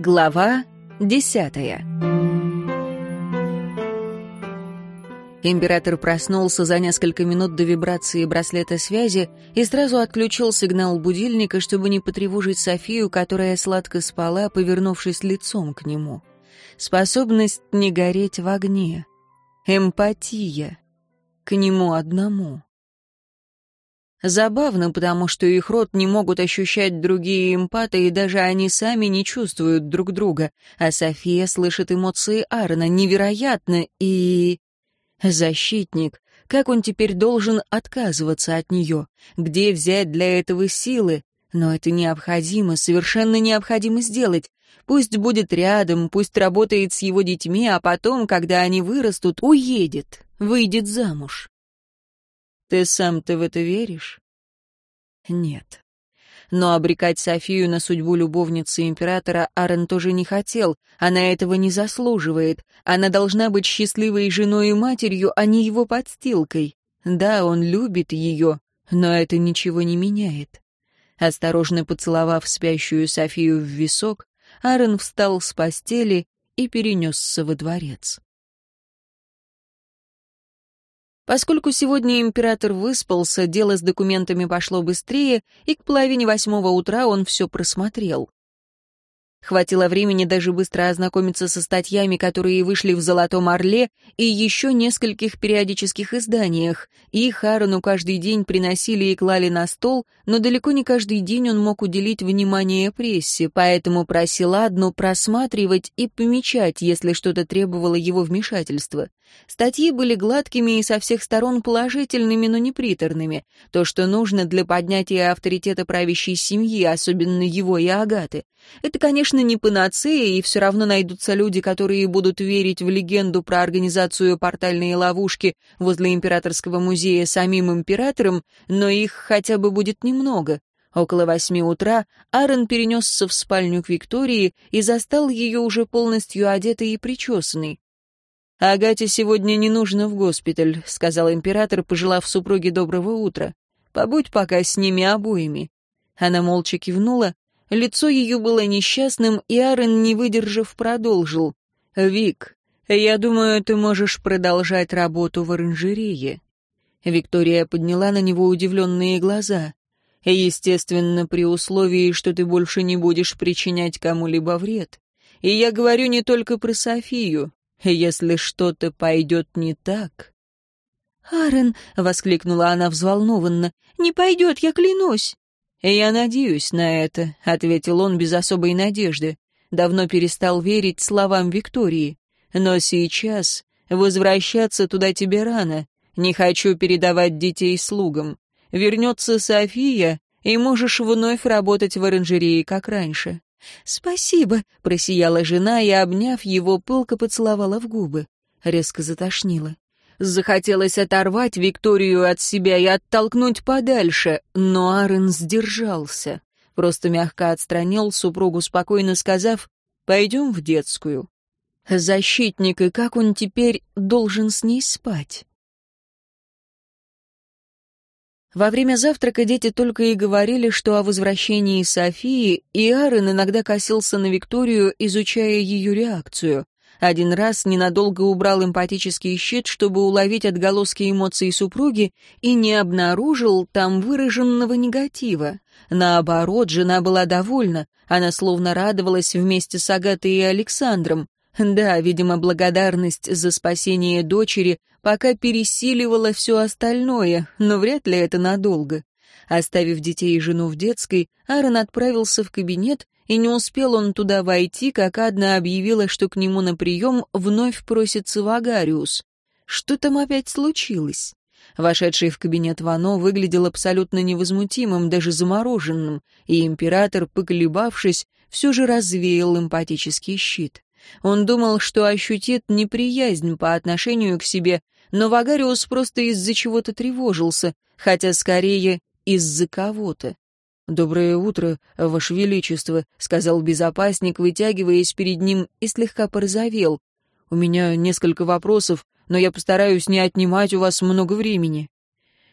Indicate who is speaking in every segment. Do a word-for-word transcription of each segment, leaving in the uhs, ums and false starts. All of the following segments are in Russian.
Speaker 1: Глава десятая. Император проснулся за несколько минут до вибрации браслета связи и сразу отключил сигнал будильника, чтобы не потревожить Софию, которая сладко спала, повернувшись лицом к нему. Способность не гореть в огне. Эмпатия. К нему одному. Забавно, потому что их род не могут ощущать другие эмпаты, и даже они сами не чувствуют друг друга. А София слышит эмоции Аарона. Невероятно и... Защитник. Как он теперь должен отказываться от нее? Где взять для этого силы? Но это необходимо, совершенно необходимо сделать. Пусть будет рядом, пусть работает с его детьми, а потом, когда они вырастут, уедет, выйдет замуж. Ты сам-то в это веришь? Нет. Но обрекать Софию на судьбу любовницы императора Аарон тоже не хотел. Она этого не заслуживает. Она должна быть счастливой женой и матерью, а не его подстилкой. Да, он любит ее, но это ничего не меняет. Осторожно поцеловав спящую Софию в висок, Аарон встал с постели и перенесся во дворец. Поскольку сегодня император выспался, дело с документами пошло быстрее, и к половине восьмого утра он все просмотрел. Хватило времени даже быстро ознакомиться со статьями, которые вышли в «Золотом орле», и еще нескольких периодических изданиях. Их Аарону каждый день приносили и клали на стол, но далеко не каждый день он мог уделить внимание прессе, поэтому просил Адну просматривать и помечать, если что-то требовало его вмешательства. Статьи были гладкими и со всех сторон положительными, но не приторными. То, что нужно для поднятия авторитета правящей семьи, особенно его и Агаты. Это, конечно, не панацея, и все равно найдутся люди, которые будут верить в легенду про организацию портальной ловушки возле императорского музея самим императором, но их хотя бы будет немного. Около восьми утра Аарон перенесся в спальню к Виктории и застал ее уже полностью одетой и причесанной. «Агате сегодня не нужно в госпиталь», — сказал император, пожелав супруге доброго утра. «Побудь пока с ними обоими». Она молча кивнула. Лицо ее было несчастным, и Аарон, не выдержав, продолжил. «Вик, я думаю, ты можешь продолжать работу в оранжерее». Виктория подняла на него удивленные глаза. «Естественно, при условии, что ты больше не будешь причинять кому-либо вред. И я говорю не только про Софию. Если что-то пойдет не так...»
Speaker 2: «Аарон!» — воскликнула она взволнованно. «Не пойдет, я клянусь!»
Speaker 1: «Я надеюсь на это», — ответил он без особой надежды. Давно перестал верить словам Виктории. «Но сейчас возвращаться туда тебе рано. Не хочу передавать детей слугам. Вернется София, и можешь вновь работать в оранжерее, как раньше».
Speaker 2: «Спасибо», — просияла жена и, обняв его, пылко поцеловала в губы. Резко затошнило.
Speaker 1: Захотелось оторвать Викторию от себя и оттолкнуть подальше, но Аарон сдержался. Просто мягко отстранил супругу, спокойно сказав: «Пойдем в детскую». Защитник, и как он теперь должен с ней спать? Во время завтрака дети только и говорили, что о возвращении Софии, и Аарон иногда косился на Викторию, изучая ее реакцию. Один раз ненадолго убрал эмпатический щит, чтобы уловить отголоски эмоций супруги, и не обнаружил там выраженного негатива. Наоборот, жена была довольна, она словно радовалась вместе с Агатой и Александром. Да, видимо, благодарность за спасение дочери пока пересиливала все остальное, но вряд ли это надолго. Оставив детей и жену в детской, Аарон отправился в кабинет, и не успел он туда войти, как Адна объявила, что к нему на прием вновь просится Вагариус. Что там опять случилось? Вошедший в кабинет Вано выглядел абсолютно невозмутимым, даже замороженным, и император, поколебавшись, все же развеял эмпатический щит. Он думал, что ощутит неприязнь по отношению к себе, но Вагариус просто из-за чего-то тревожился, хотя скорее из-за кого-то. «Доброе утро, Ваше Величество», — сказал безопасник, вытягиваясь перед ним, и слегка порозовел. «У меня несколько вопросов, но я постараюсь не отнимать у вас много времени».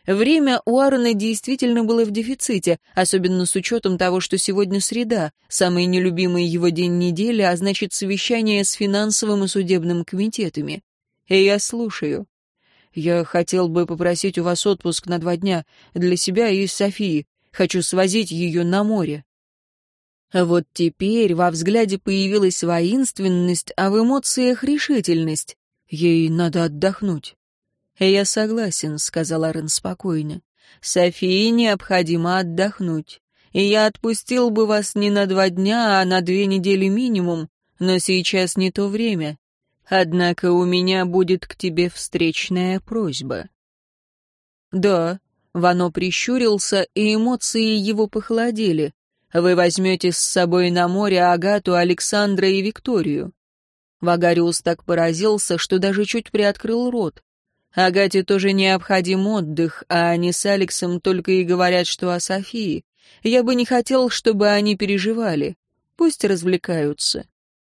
Speaker 1: Время у Аарона действительно было в дефиците, особенно с учетом того, что сегодня среда, самый нелюбимый его день недели, а значит совещание с финансовым и судебным комитетами. И я слушаю. Я хотел бы попросить у вас отпуск на два дня для себя и Софии. Хочу свозить ее на море. Вот теперь во взгляде появилась воинственность, а в эмоциях решительность. Ей надо отдохнуть. «Я согласен», — сказал Аарон спокойно. «Софии необходимо отдохнуть. И я отпустил бы вас не на два дня, а на две недели минимум, но сейчас не то время. Однако у меня будет к тебе встречная просьба». «Да», — Вано прищурился, и эмоции его похолодели. «Вы возьмете с собой на море Агату, Александра и Викторию». Вагариус так поразился, что даже чуть приоткрыл рот. Агате тоже необходим отдых, а они с Алексом только и говорят, что о Софии. Я бы не хотел, чтобы они переживали. Пусть развлекаются».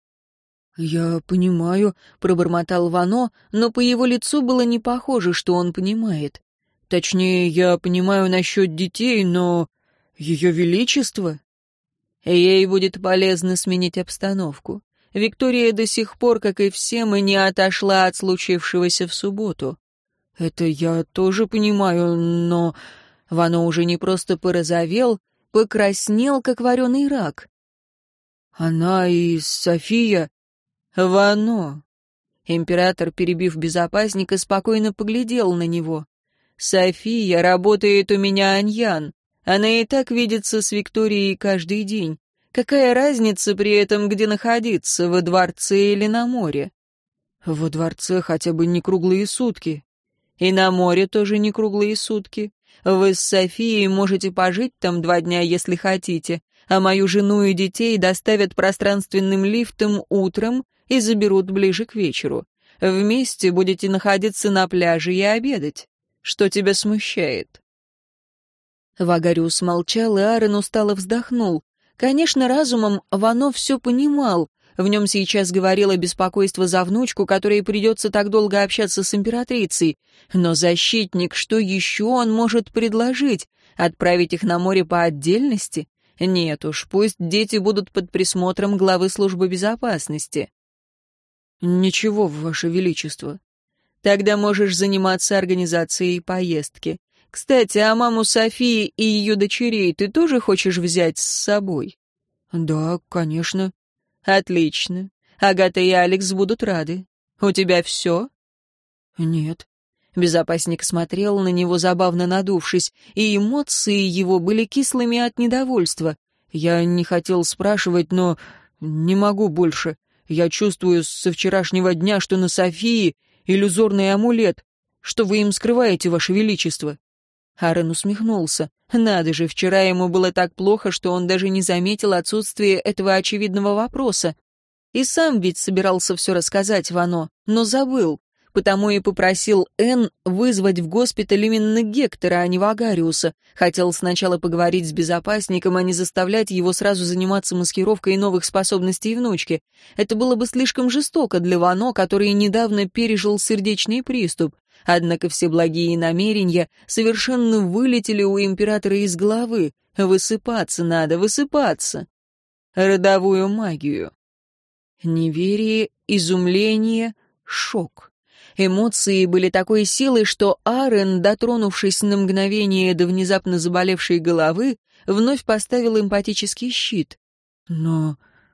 Speaker 1: «Я понимаю», — пробормотал Вано, но по его лицу было не похоже, что он понимает. «Точнее, я понимаю насчет детей, но... Ее Величество...» Ей будет полезно сменить обстановку. Виктория до сих пор, как и все мы, не отошла от случившегося в субботу. «Это я тоже понимаю, но...» Вано уже не просто порозовел, покраснел, как вареный рак. «Она и София...» «Вано...» Император, перебив безопасника, спокойно поглядел на него. «София работает у меня Аньян. Она и так видится с Викторией каждый день. Какая разница при этом, где находиться, во дворце или на море?» «Во дворце хотя бы не круглые сутки». «И на море тоже не круглые сутки. Вы с Софией можете пожить там два дня, если хотите, а мою жену и детей доставят пространственным лифтом утром и заберут ближе к вечеру. Вместе будете находиться на пляже и обедать. Что тебя смущает?» Вагариус молчал, и Аарон устало вздохнул. Конечно, разумом Вано все понимал. В нем сейчас говорило беспокойство за внучку, которой придется так долго общаться с императрицей. Но защитник, что еще он может предложить? Отправить их на море по отдельности? Нет уж, пусть дети будут под присмотром главы службы безопасности. «Ничего, Ваше Величество». «Тогда можешь заниматься организацией поездки. Кстати, а маму Софии и ее дочерей ты тоже хочешь взять с собой?» «Да, конечно». «Отлично. Агата и Алекс будут рады. У тебя все?» «Нет». Безопасник смотрел на него, забавно надувшись, и эмоции его были кислыми от недовольства. «Я не хотел спрашивать, но не могу больше. Я чувствую со вчерашнего дня, что на Софии иллюзорный амулет. Что вы им скрываете, Ваше Величество?» Аарон усмехнулся. Надо же, вчера ему было так плохо, что он даже не заметил отсутствие этого очевидного вопроса. И сам ведь собирался все рассказать Вано, но забыл. Потому и попросил Энн вызвать в госпиталь именно Гектора, а не Вагариуса. Хотел сначала поговорить с безопасником, а не заставлять его сразу заниматься маскировкой новых способностей внучки. Это было бы слишком жестоко для Вано, который недавно пережил сердечный приступ. Однако все благие намерения совершенно вылетели у императора из головы. Высыпаться надо, высыпаться. Родовую магию. Неверие, изумление, шок. Эмоции были такой силы, что Аарон, дотронувшись на мгновение до внезапно заболевшей головы, вновь поставил эмпатический щит. «Но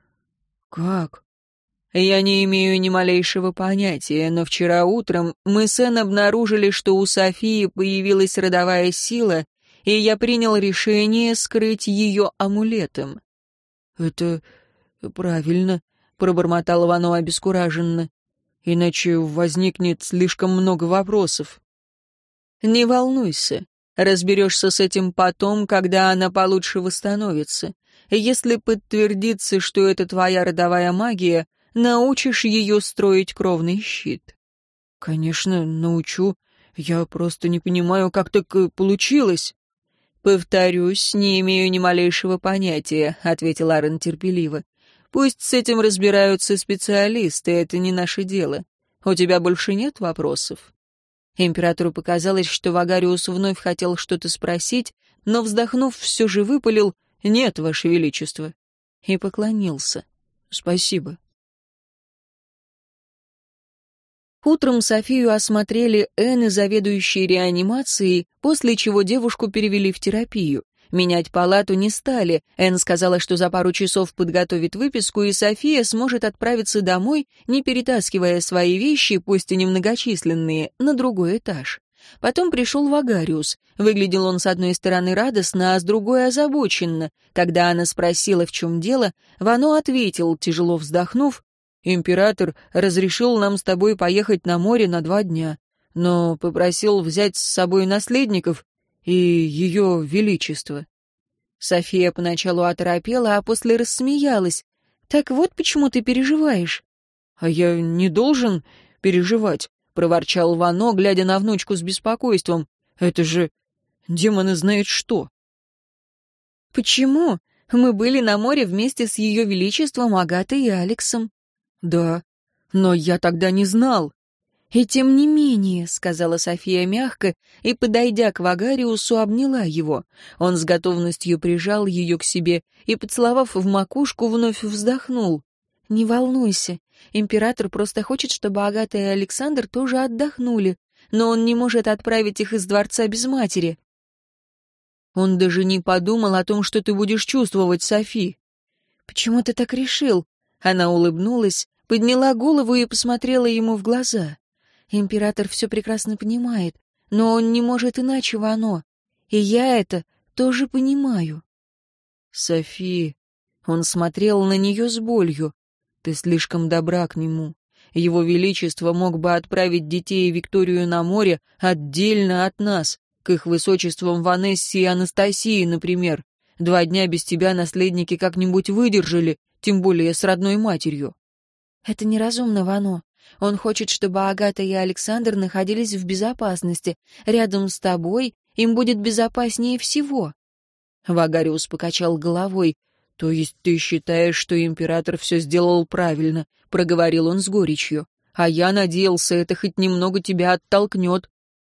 Speaker 1: как?» «Я не имею ни малейшего понятия, но вчера утром мы с Энн обнаружили, что у Софии появилась родовая сила, и я принял решение скрыть ее амулетом». «Это правильно», — пробормотал Вано обескураженно. «Иначе возникнет слишком много вопросов». «Не волнуйся, разберешься с этим потом, когда она получше восстановится. Если подтвердится, что это твоя родовая магия, научишь ее строить кровный щит». «Конечно, научу. Я просто не понимаю, как так получилось». «Повторюсь, не имею ни малейшего понятия», — ответил Аарон терпеливо. «Пусть с этим разбираются специалисты, это не наше дело. У тебя больше нет вопросов?» Императору показалось, что Вагариус вновь хотел что-то спросить, но, вздохнув, все же выпалил «Нет, Ваше Величество», и поклонился. «Спасибо». Утром Софию осмотрели Энн и заведующие реанимацией, после чего девушку перевели в терапию. Менять палату не стали. Энн сказала, что за пару часов подготовит выписку, и София сможет отправиться домой, не перетаскивая свои вещи, пусть и немногочисленные, на другой этаж. Потом пришел Вагариус. Выглядел он с одной стороны радостно, а с другой озабоченно. Когда она спросила, в чем дело, Вано ответил, тяжело вздохнув: «Император разрешил нам с тобой поехать на море на два дня, но попросил взять с собой наследников и ее величество». София поначалу оторопела, а после рассмеялась. «Так вот почему ты переживаешь?» «А я не должен переживать», — проворчал Вано, глядя на внучку с беспокойством. «Это же демоны знают что». «Почему? Мы были на море вместе с ее величеством Агатой и Алексом». «Да, но я тогда не знал». «И тем не менее», — сказала София мягко, и, подойдя к Вагариусу, обняла его. Он с готовностью прижал ее к себе и, поцеловав в макушку, вновь вздохнул. «Не волнуйся, император просто хочет, чтобы Агата и Александр тоже отдохнули, но он не может отправить их из дворца без матери». «Он даже не подумал о том, что ты будешь чувствовать, Софи». «Почему ты так решил?» Она улыбнулась, подняла голову и посмотрела ему в глаза. «Император все прекрасно понимает, но он не может иначе, Вано. И я это тоже понимаю».
Speaker 2: «Софи...» Он смотрел на нее с болью. «Ты слишком добра к нему. Его Величество мог бы отправить детей и Викторию на море отдельно от нас, к их высочествам Ванессе и Анастасии, например. Два дня без тебя наследники как-нибудь выдержали, тем более с родной матерью».
Speaker 1: «Это неразумно, Вано. Он хочет, чтобы Агата и Александр находились в безопасности. Рядом с тобой им будет безопаснее всего».
Speaker 2: Вагариус покачал головой. «То есть ты считаешь, что император все сделал правильно?» — проговорил он с горечью. «А я надеялся, это хоть немного тебя оттолкнет».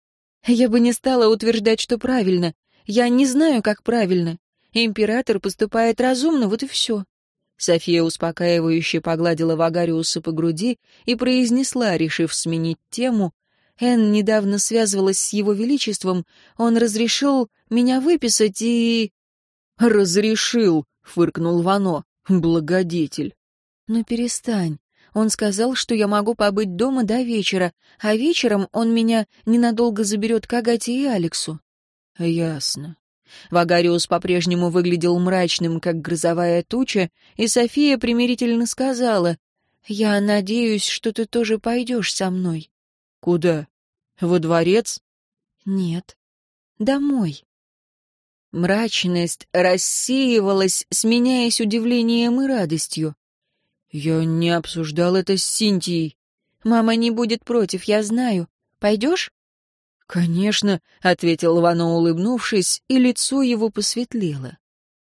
Speaker 1: «Я бы не стала утверждать, что правильно. Я не знаю, как правильно. Император поступает разумно, вот и все».
Speaker 2: София успокаивающе погладила Вагариуса по груди и произнесла, решив сменить тему:
Speaker 1: «Энн недавно связывалась с его величеством. Он разрешил меня выписать и...»
Speaker 2: «Разрешил», — фыркнул Вано, — «благодетель».
Speaker 1: «Ну перестань. Он сказал, что я могу побыть дома до вечера, а вечером он меня ненадолго заберет к Агате и Алексу».
Speaker 2: «Ясно». Вагариус по-прежнему выглядел мрачным, как грозовая туча, и София примирительно сказала:
Speaker 1: «Я надеюсь, что ты тоже пойдешь со мной».
Speaker 2: «Куда? Во дворец?»
Speaker 1: «Нет, домой».
Speaker 2: Мрачность рассеивалась, сменяясь удивлением и радостью. «Я не обсуждал это с Синтией».
Speaker 1: «Мама не будет против, я знаю. Пойдешь?»
Speaker 2: «Конечно», — ответил Вано, улыбнувшись, и лицо его посветлело.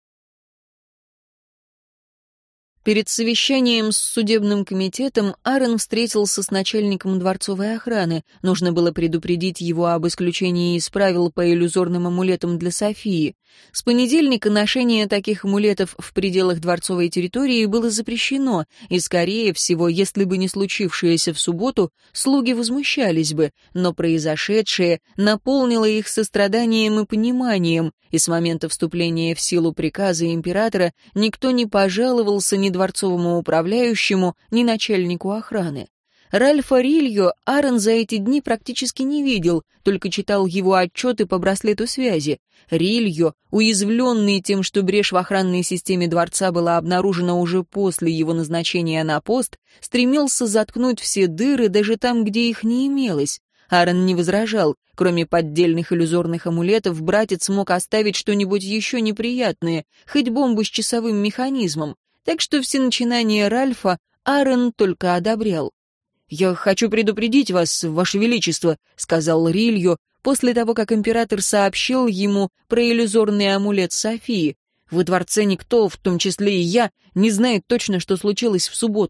Speaker 2: Перед совещанием с судебным комитетом Аарон встретился с начальником дворцовой охраны. Нужно было предупредить его об исключении из правил по иллюзорным амулетам для Софии. С понедельника ношение таких амулетов в пределах дворцовой территории было запрещено, и, скорее всего, если бы не случившееся в субботу, слуги возмущались бы, но произошедшее наполнило их состраданием и пониманием, и с момента вступления в силу приказа императора никто не пожаловался ни дворцовому управляющему, ни начальнику охраны. Ральфа Рильо Аарон за эти дни практически не видел, только читал его отчеты по браслету связи. Рильо, уязвленный тем, что брешь в охранной системе дворца была обнаружена уже после его назначения на пост, стремился заткнуть все дыры даже там, где их не имелось. Аарон не возражал. Кроме поддельных иллюзорных амулетов, братец мог оставить что-нибудь еще неприятное, хоть бомбу с часовым механизмом. Так что все начинания Ральфа Аарон только одобрял. «Я хочу предупредить вас, Ваше Величество», — сказал Рильо, после того, как император сообщил ему про иллюзорный амулет Софии. «Во дворце никто, в том числе и я, не знает точно, что случилось в субботу.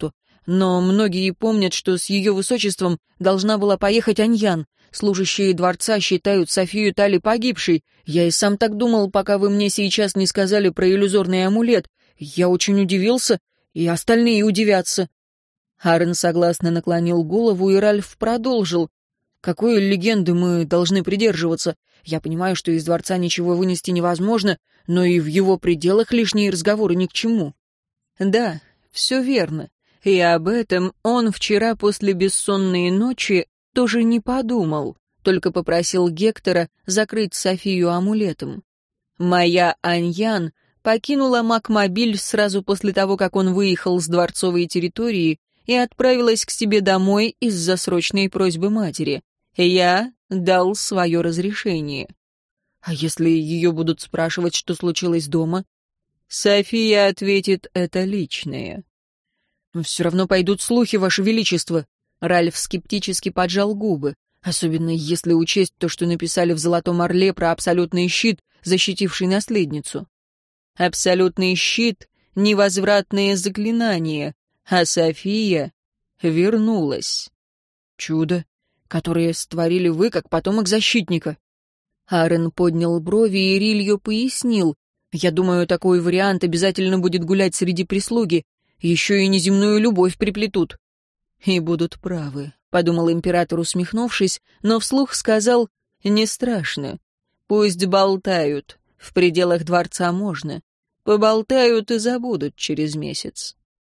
Speaker 2: Но многие помнят, что с ее высочеством должна была поехать Аньян. Служащие дворца считают Софию Тали погибшей. Я и сам так думал, пока вы мне сейчас не сказали про иллюзорный амулет. Я очень удивился, и остальные удивятся». Арен согласно наклонил голову, и Ральф продолжил. «Какой легенды мы должны придерживаться? Я понимаю, что из дворца ничего вынести невозможно, но и в его пределах лишние разговоры ни к чему». «Да, все верно. И об этом он вчера после бессонной ночи тоже не подумал, только попросил Гектора закрыть Софию амулетом. Моя Аньян покинула Макмобиль сразу после того, как он выехал с дворцовой территории и отправилась к себе домой из-за срочной просьбы матери. Я дал свое разрешение. А если ее будут спрашивать, что случилось дома? София ответит, это личное. «Все равно пойдут слухи, Ваше Величество». Ральф скептически поджал губы, особенно если учесть то, что написали в «Золотом орле» про абсолютный щит, защитивший наследницу. Абсолютный щит — невозвратное заклинание, а София вернулась. Чудо, которое створили вы, как потомок защитника. Арен поднял брови, и Рильо пояснил. «Я думаю, такой вариант обязательно будет гулять среди прислуги. Еще и неземную любовь приплетут». «И будут правы», — подумал император, усмехнувшись, но вслух сказал: «Не страшно. Пусть болтают. В пределах дворца можно. Поболтают и забудут через месяц».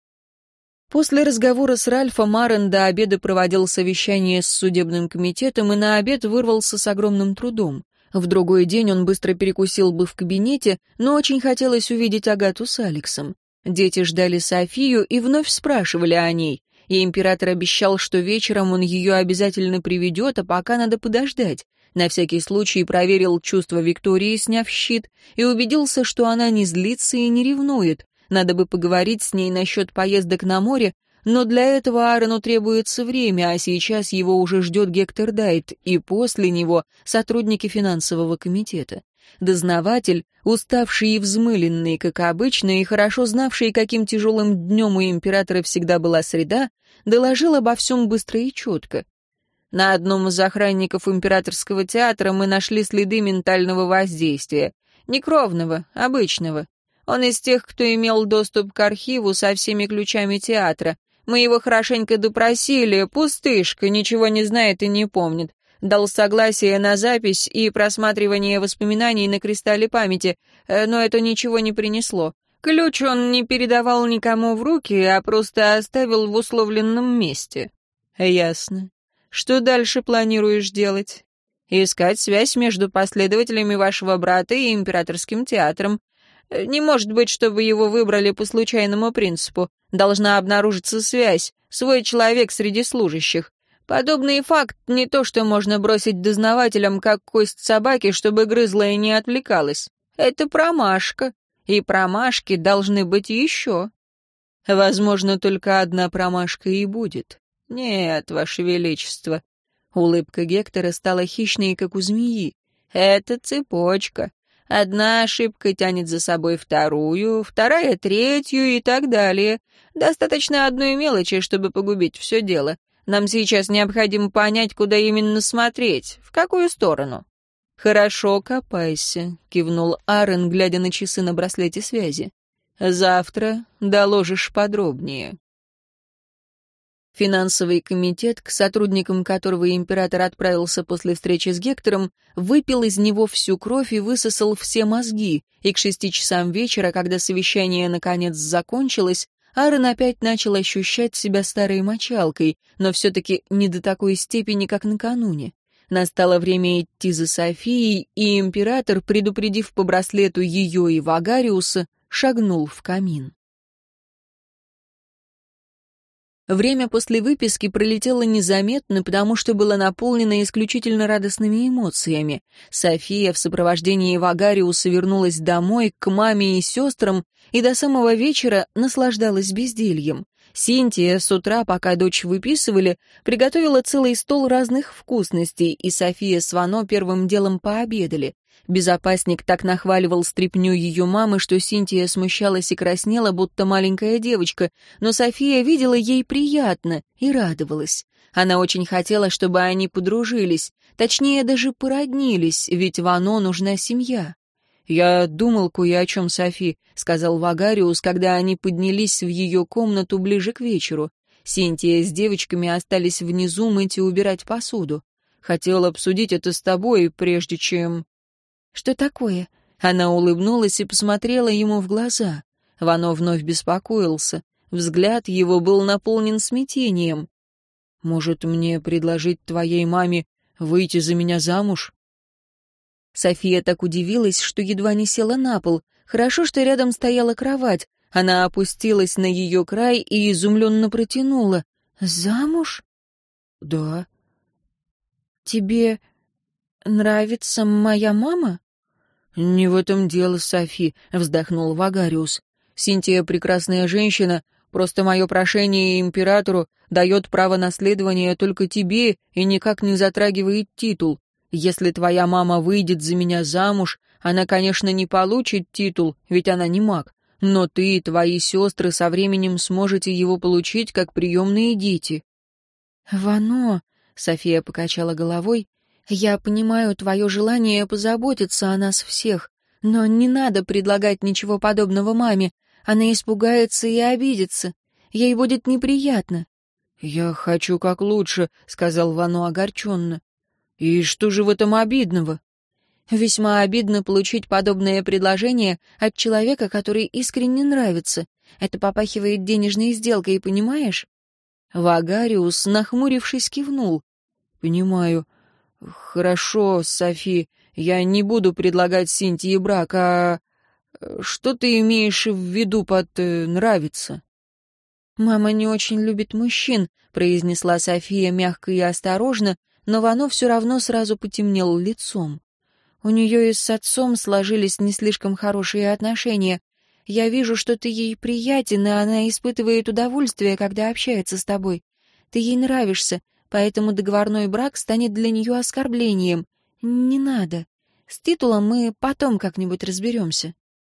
Speaker 2: После разговора с Ральфом Арен до обеда проводил совещание с судебным комитетом и на обед вырвался с огромным трудом. В другой день он быстро перекусил бы в кабинете, но очень хотелось увидеть Агату с Алексом. Дети ждали Софию и вновь спрашивали о ней, и император обещал, что вечером он ее обязательно приведет, а пока надо подождать. На всякий случай проверил чувства Виктории, сняв щит, и убедился, что она не злится и не ревнует. Надо бы поговорить с ней насчет поездок на море, но для этого Арену требуется время, а сейчас его уже ждет Гектор Дайт, и после него сотрудники финансового комитета. Дознаватель, уставший и взмыленный, как обычно, и хорошо знавший, каким тяжелым днем у императора всегда была среда, доложил обо всем быстро и четко. На одном из охранников императорского театра мы нашли следы ментального воздействия. Не кровного, обычного. Он из тех, кто имел доступ к архиву со всеми ключами театра. Мы его хорошенько допросили, пустышка, ничего не знает и не помнит. Дал согласие на запись и просматривание воспоминаний на кристалле памяти, но это ничего не принесло. Ключ он не передавал никому в руки, а просто оставил в условленном месте. Ясно. Что дальше планируешь делать? Искать связь между последователями вашего брата и императорским театром. Не может быть, чтобы его выбрали по случайному принципу. Должна обнаружиться связь, свой человек среди служащих. Подобный факт не то, что можно бросить дознавателям, как кость собаки, чтобы грызла и не отвлекалась. Это промашка, и промашки должны быть еще. Возможно, только одна промашка и будет. Нет, Ваше Величество. Улыбка Гектора стала хищной, как у змеи. Это цепочка. Одна ошибка тянет за собой вторую, вторая — третью и так далее. Достаточно одной мелочи, чтобы погубить все дело. Нам сейчас необходимо понять, куда именно смотреть, в какую сторону. «Хорошо, копайся», — кивнул Арен, глядя на часы на браслете связи. «Завтра доложишь подробнее». Финансовый комитет, к сотрудникам которого император отправился после встречи с Гектором, выпил из него всю кровь и высосал все мозги, и к шести часам вечера, когда совещание наконец закончилось, Арен опять начал ощущать себя старой мочалкой, но все-таки не до такой степени, как накануне. Настало время идти за Софией, и император, предупредив по браслету ее и Вагариуса, шагнул в камин. Время после выписки пролетело незаметно, потому что было наполнено исключительно радостными эмоциями. София в сопровождении Вагариуса вернулась домой к маме и сестрам и до самого вечера наслаждалась бездельем. Синтия с утра, пока дочь выписывали, приготовила целый стол разных вкусностей, и София с Вано первым делом пообедали.
Speaker 1: Безопасник так нахваливал стряпню ее мамы, что Синтия смущалась и краснела, будто маленькая девочка, но София видела ей приятно и радовалась. Она очень хотела, чтобы они подружились, точнее, даже породнились, ведь Вано нужна семья. «Я думал кое о чем, Софи», — сказал Вагариус, когда они поднялись в ее комнату ближе к вечеру. Синтия с девочками остались внизу мыть и убирать посуду. «Хотел обсудить это с тобой, прежде чем...»
Speaker 2: «Что такое?»
Speaker 1: Она улыбнулась и посмотрела ему в глаза. Вано вновь беспокоился. Взгляд его был наполнен смятением. «Может, мне предложить твоей маме выйти за меня замуж?» София так удивилась, что едва не села на пол. Хорошо, что рядом стояла кровать. Она опустилась на ее край и изумленно протянула. «Замуж?» «Да».
Speaker 2: «Тебе нравится моя мама?»
Speaker 1: «Не в этом дело, Софи», — вздохнул Вагариус. «Синтия прекрасная женщина, просто мое прошение императору дает право наследования только тебе и никак не затрагивает титул. Если твоя мама выйдет за меня замуж, она, конечно, не получит титул, ведь она не маг, но ты и твои сестры со временем сможете его получить как приемные дети».
Speaker 2: «Вано», — София покачала головой, — «я понимаю твое желание позаботиться о нас всех, но не надо предлагать ничего подобного маме, она испугается и обидится, ей будет неприятно».
Speaker 1: «Я хочу как лучше», — сказал Вано огорченно. «И что же в этом обидного?»
Speaker 2: «Весьма обидно получить подобное предложение от человека, который искренне нравится. Это попахивает денежной сделкой, понимаешь?»
Speaker 1: Вагариус, нахмурившись, кивнул. «Понимаю. Хорошо, Софи, я не буду предлагать Синтии брак, а... Что ты имеешь в виду под э, «нравится»?»
Speaker 2: «Мама не очень любит мужчин», — произнесла София мягко и осторожно, но Вано все равно сразу потемнел лицом. «У нее и с отцом сложились не слишком хорошие отношения. Я вижу, что ты ей приятен, и она испытывает удовольствие, когда общается с тобой. Ты ей нравишься, поэтому договорной брак станет для нее оскорблением. Не надо. С титулом мы потом как-нибудь разберемся».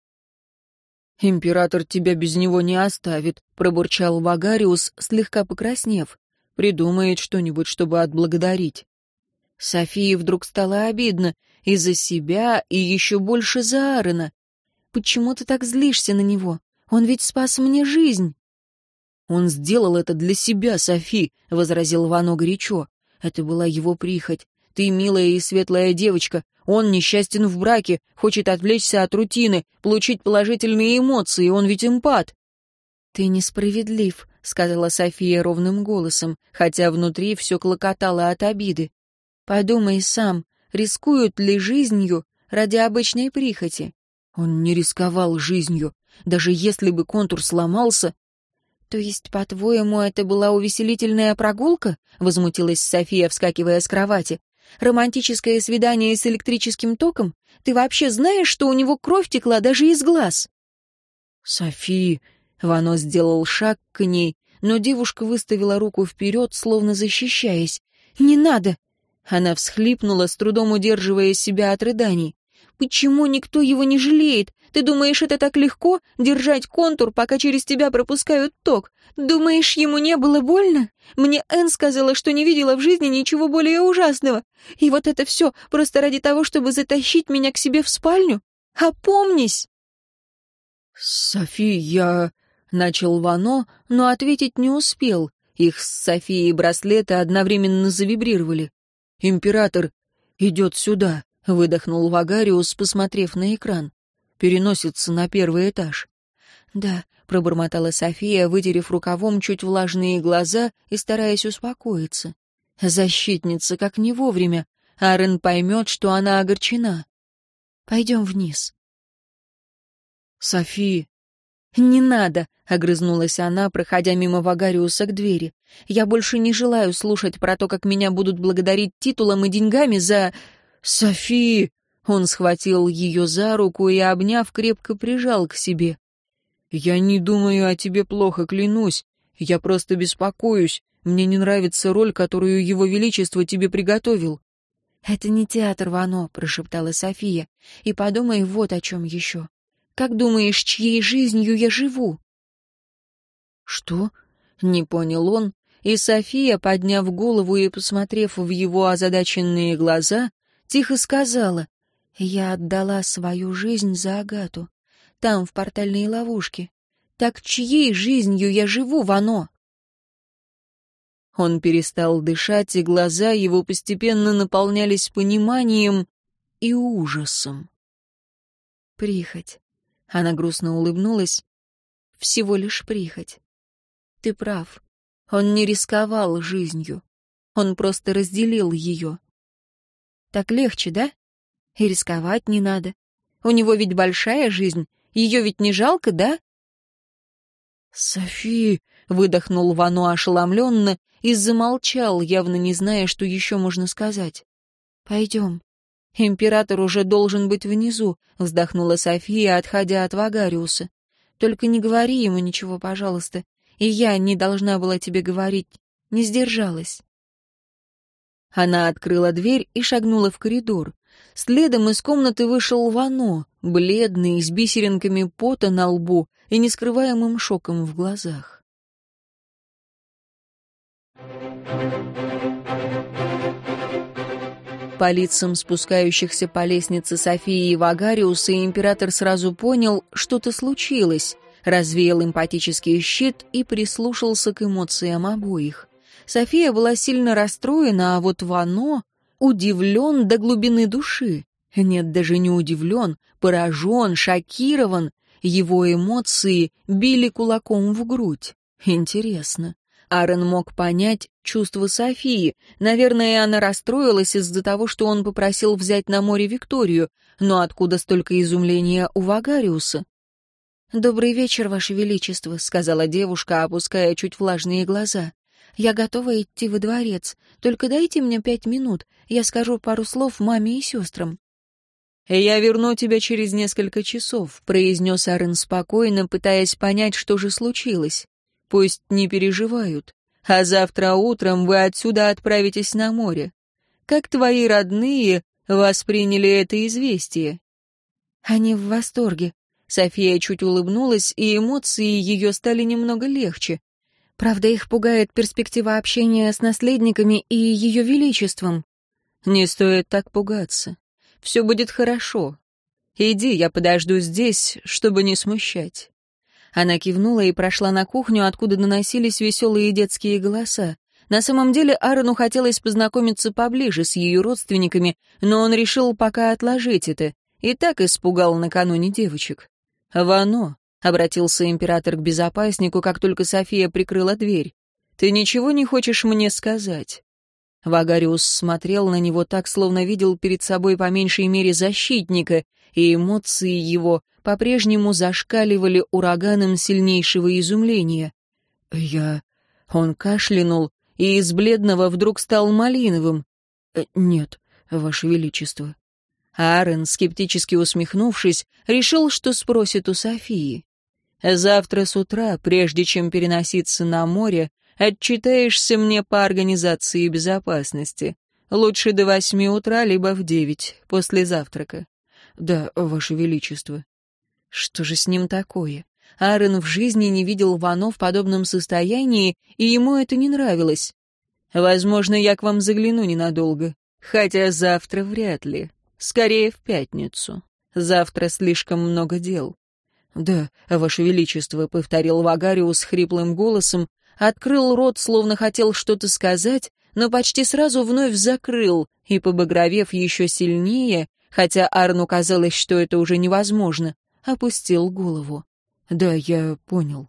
Speaker 1: «Император тебя без него не оставит», — пробурчал Вагариус, слегка покраснев. «Придумает что-нибудь, чтобы отблагодарить». Софии вдруг стало обидно и за себя, и еще больше за Аарона.
Speaker 2: «Почему ты так злишься на него? Он ведь спас мне жизнь».
Speaker 1: «Он сделал это для себя, Софи», — возразил Вано горячо. «Это была его прихоть. Ты милая и светлая девочка. Он несчастен в браке, хочет отвлечься от рутины, получить положительные эмоции, он ведь эмпат».
Speaker 2: «Ты несправедлив», — сказала София ровным голосом, хотя внутри все клокотало от обиды. «Подумай сам, рискуют ли жизнью ради обычной прихоти?»
Speaker 1: Он не рисковал жизнью. Даже если бы контур сломался...
Speaker 2: «То есть, по-твоему, это была увеселительная прогулка?» — возмутилась София, вскакивая с кровати. «Романтическое свидание с электрическим током? Ты вообще знаешь, что у него кровь текла даже из глаз?»
Speaker 1: «Софи...» — Вано сделал шаг к ней, но девушка выставила руку вперед, словно защищаясь.
Speaker 2: «Не надо!»
Speaker 1: Она всхлипнула, с трудом удерживая себя от рыданий.
Speaker 2: «Почему никто его не жалеет? Ты думаешь, это так легко — держать контур, пока через тебя пропускают ток? Думаешь, ему не было больно? Мне Энн сказала, что не видела в жизни ничего более ужасного. И вот это все просто ради того, чтобы затащить меня к себе в спальню? Опомнись!»
Speaker 1: «Софи, я...» — начал Вано, но ответить не успел. Их с Софией браслеты одновременно завибрировали. «Император идет сюда», — выдохнул Вагариус, посмотрев на экран. «Переносится на первый этаж».
Speaker 2: «Да», — пробормотала София, вытерев рукавом чуть влажные глаза и стараясь успокоиться.
Speaker 1: «Защитница, как не вовремя. Аарон поймет, что она огорчена».
Speaker 2: «Пойдем вниз».
Speaker 1: «Софи...»
Speaker 2: «Не надо», — огрызнулась она, проходя мимо Вагариуса к двери. «Я больше не желаю слушать про то, как меня будут благодарить титулом и деньгами за...»
Speaker 1: «Софи!» — он схватил ее за руку и, обняв, крепко прижал к себе. «Я не думаю о тебе плохо, клянусь. Я просто беспокоюсь. Мне не нравится роль, которую Его Величество тебе приготовил». «Это не театр, Вано», — прошептала София. «И подумай вот о чем еще. Как думаешь, чьей жизнью я живу?»
Speaker 2: «Что?» — не понял он, и София, подняв голову и посмотрев в его озадаченные глаза, тихо сказала:
Speaker 1: «Я отдала свою жизнь за Агату. Там, в портальной ловушке. Так чьей жизнью я живу, Вано?»
Speaker 2: Он перестал дышать, и глаза его постепенно наполнялись пониманием и ужасом.
Speaker 1: «Прихоть». Она грустно улыбнулась. «Всего лишь прихоть. Ты прав. Он не рисковал жизнью. Он просто разделил ее. Так легче, да? И рисковать не надо. У него ведь большая жизнь. Ее ведь не жалко, да?»
Speaker 2: «Софи!» — выдохнул Вано ошеломленно и замолчал, явно не зная, что еще можно сказать.
Speaker 1: «Пойдем. Император уже должен быть внизу», — вздохнула София, отходя от Вагариуса. «Только не говори ему ничего, пожалуйста. И я не должна была тебе говорить. Не сдержалась».
Speaker 2: Она открыла дверь и шагнула в коридор. Следом из комнаты вышел Вано, бледный, с бисеринками пота на лбу и нескрываемым шоком в глазах. По лицам спускающихся по лестнице Софии и Вагариуса император сразу понял, что-то случилось, развеял эмпатический щит и прислушался к эмоциям обоих. София была сильно расстроена, а вот Вано удивлен до глубины души. Нет, даже не удивлен, поражен, шокирован. Его эмоции били кулаком в грудь. Интересно. Аарон мог понять чувства Софии. Наверное, она расстроилась из-за того, что он попросил взять на море Викторию. Но откуда столько изумления у Вагариуса?
Speaker 1: «Добрый вечер, Ваше Величество», — сказала девушка, опуская чуть влажные глаза. «Я готова идти во дворец. Только дайте мне пять минут. Я скажу пару слов маме и сестрам».
Speaker 2: «Я верну тебя через несколько часов», — произнес Аарон спокойно, пытаясь понять, что же случилось. «Пусть не переживают. А завтра утром вы отсюда отправитесь на море. Как твои родные восприняли это известие?»
Speaker 1: «Они в восторге».
Speaker 2: София чуть улыбнулась, и эмоции ее стали немного легче.
Speaker 1: «Правда, их пугает перспектива общения с наследниками и ее величеством».
Speaker 2: «Не стоит так пугаться. Все будет хорошо. Иди, я подожду здесь, чтобы не смущать». Она кивнула и прошла на кухню, откуда доносились веселые детские голоса. На самом деле Аарону хотелось познакомиться поближе с ее родственниками, но он решил пока отложить это. И так испугал накануне девочек. «Вано», — обратился император к безопаснику, как только София прикрыла дверь, — «ты ничего не хочешь мне сказать?» Вагариус смотрел на него так, словно видел перед собой по меньшей мере защитника, и эмоции его по-прежнему зашкаливали ураганом сильнейшего изумления. «Я...» Он кашлянул, и из бледного вдруг стал малиновым. «Нет, Ваше Величество». Аарон, скептически усмехнувшись, решил, что спросит у Софии. «Завтра с утра, прежде чем переноситься на море, отчитаешься мне по организации безопасности. Лучше до восьми утра, либо в девять, после завтрака». «Да, Ваше Величество». Что же с ним такое? Аарон в жизни не видел Вано в подобном состоянии, и ему это не нравилось. «Возможно, я к вам загляну ненадолго, хотя завтра вряд ли. Скорее в пятницу. Завтра слишком много дел». «Да, Ваше Величество», — повторил Вагариус хриплым голосом, открыл рот, словно хотел что-то сказать, но почти сразу вновь закрыл, и, побагровев еще сильнее, хотя Арну казалось, что это уже невозможно, опустил голову. «Да, я понял».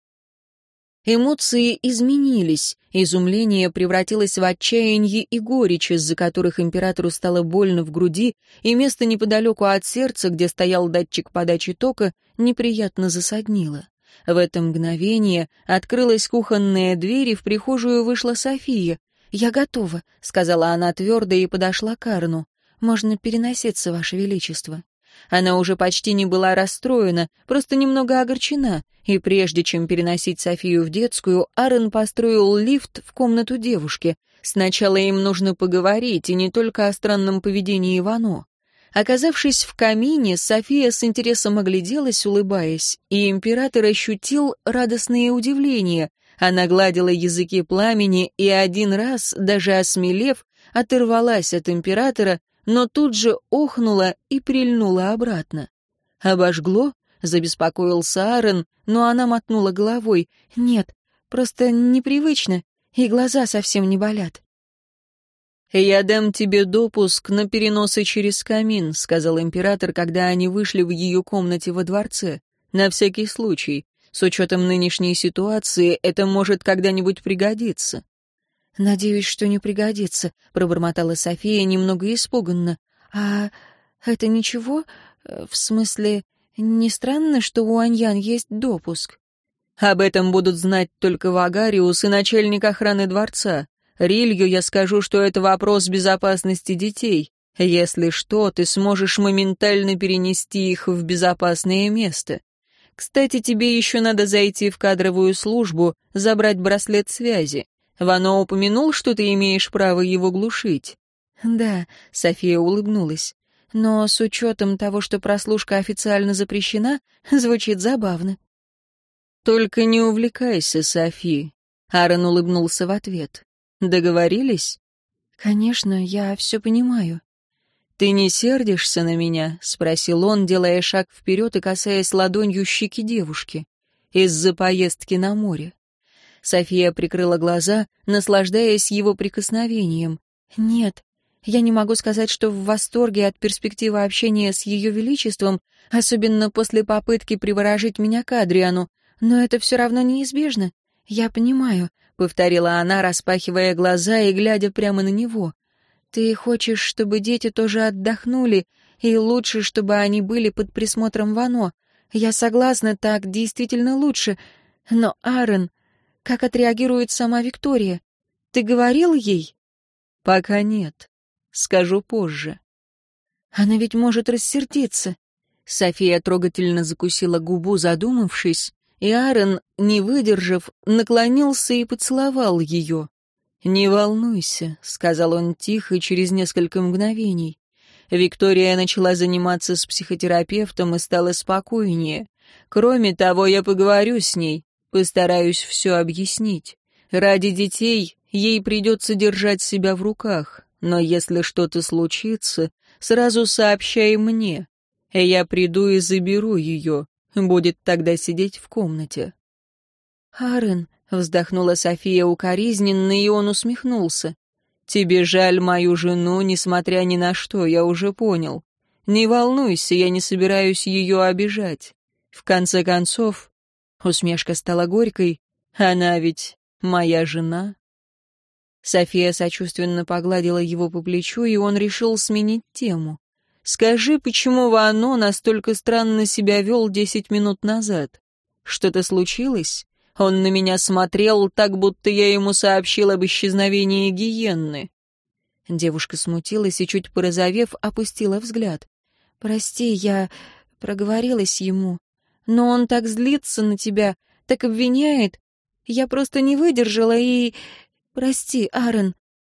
Speaker 2: Эмоции изменились, изумление превратилось в отчаяние и горечь, из-за которых императору стало больно в груди, и место неподалеку от сердца, где стоял датчик подачи тока, неприятно засаднило. В это мгновение открылась кухонная дверь, и в прихожую вышла София. «Я готова», — сказала она твердо и подошла к Арну. «Можно переноситься, Ваше Величество». Она уже почти не была расстроена, просто немного огорчена, и прежде чем переносить Софию в детскую, Аарон построил лифт в комнату девушки.
Speaker 1: Сначала им нужно поговорить, и не только о странном поведении Вано. Оказавшись в камине, София с интересом огляделась, улыбаясь, и император ощутил радостное удивление. Она гладила языки пламени и один раз, даже осмелев, оторвалась от императора, но тут же охнула и прильнула обратно. «Обожгло?» — забеспокоился Аарон, но она мотнула головой. «Нет, просто непривычно, и глаза совсем не болят». «Я дам тебе допуск на переносы через камин», — сказал император, когда они вышли в ее комнате во дворце. «На всякий случай. С учетом нынешней ситуации это может когда-нибудь пригодиться». «Надеюсь, что не пригодится», — пробормотала София немного испуганно. «А это ничего? В смысле, не странно, что у Аньян есть допуск?» «Об этом будут знать только Вагариус и начальник охраны дворца. Рилью я скажу, что это вопрос безопасности детей. Если что, ты сможешь моментально перенести их в безопасное место. Кстати, тебе еще надо зайти в кадровую службу, забрать браслет связи. Вано упомянул, что ты имеешь право его глушить?» «Да», — София улыбнулась. «Но с учетом того, что прослушка официально запрещена, звучит забавно». «Только не увлекайся, Софи», — Аарон улыбнулся в ответ. «Договорились?» «Конечно, я все понимаю». «Ты не сердишься на меня?» — спросил он, делая шаг вперед и касаясь ладонью щеки девушки. «Из-за поездки на море». София прикрыла глаза, наслаждаясь его прикосновением. «Нет, я не могу сказать, что в восторге от перспективы общения с Ее Величеством, особенно после попытки приворожить меня к Адриану, но это все равно неизбежно. Я понимаю», — повторила она, распахивая глаза и глядя прямо на него. «Ты хочешь, чтобы дети тоже отдохнули, и лучше, чтобы они были под присмотром Вано. Я согласна, так действительно лучше. Но, Аарон, как отреагирует сама Виктория? Ты говорил ей?» «Пока нет. Скажу позже». «Она ведь может рассердиться». София трогательно закусила губу, задумавшись, и Аарон, не выдержав, наклонился и поцеловал ее. «Не волнуйся», — сказал он тихо через несколько мгновений. Виктория начала заниматься с психотерапевтом и стала спокойнее. Кроме того, я поговорю с ней, постараюсь все объяснить. Ради детей ей придется держать себя в руках, но если что-то случится, сразу сообщай мне. Я приду и заберу ее. Будет тогда сидеть в комнате». «Аарон», — вздохнула София укоризненно, и он усмехнулся. «Тебе жаль мою жену, несмотря ни на что, я уже понял. Не волнуйся, я не собираюсь ее обижать. В конце концов...» Усмешка стала горькой. «Она ведь моя жена». София сочувственно погладила его по плечу, и он решил сменить тему. «Скажи, почему Вано настолько странно себя вел десять минут назад? Что-то случилось? Он на меня смотрел, так будто я ему сообщил об исчезновении гиенны». Девушка смутилась и, чуть порозовев, опустила взгляд. «Прости, я проговорилась ему. Но он так злится на тебя, так обвиняет. Я просто не выдержала и... Прости, Аарон».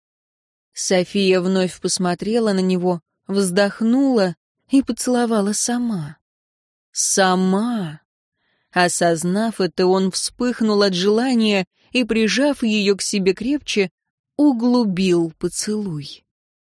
Speaker 1: София вновь посмотрела на него, вздохнула и поцеловала сама. Сама. Осознав это, он вспыхнул от желания и, прижав ее к себе крепче, углубил поцелуй.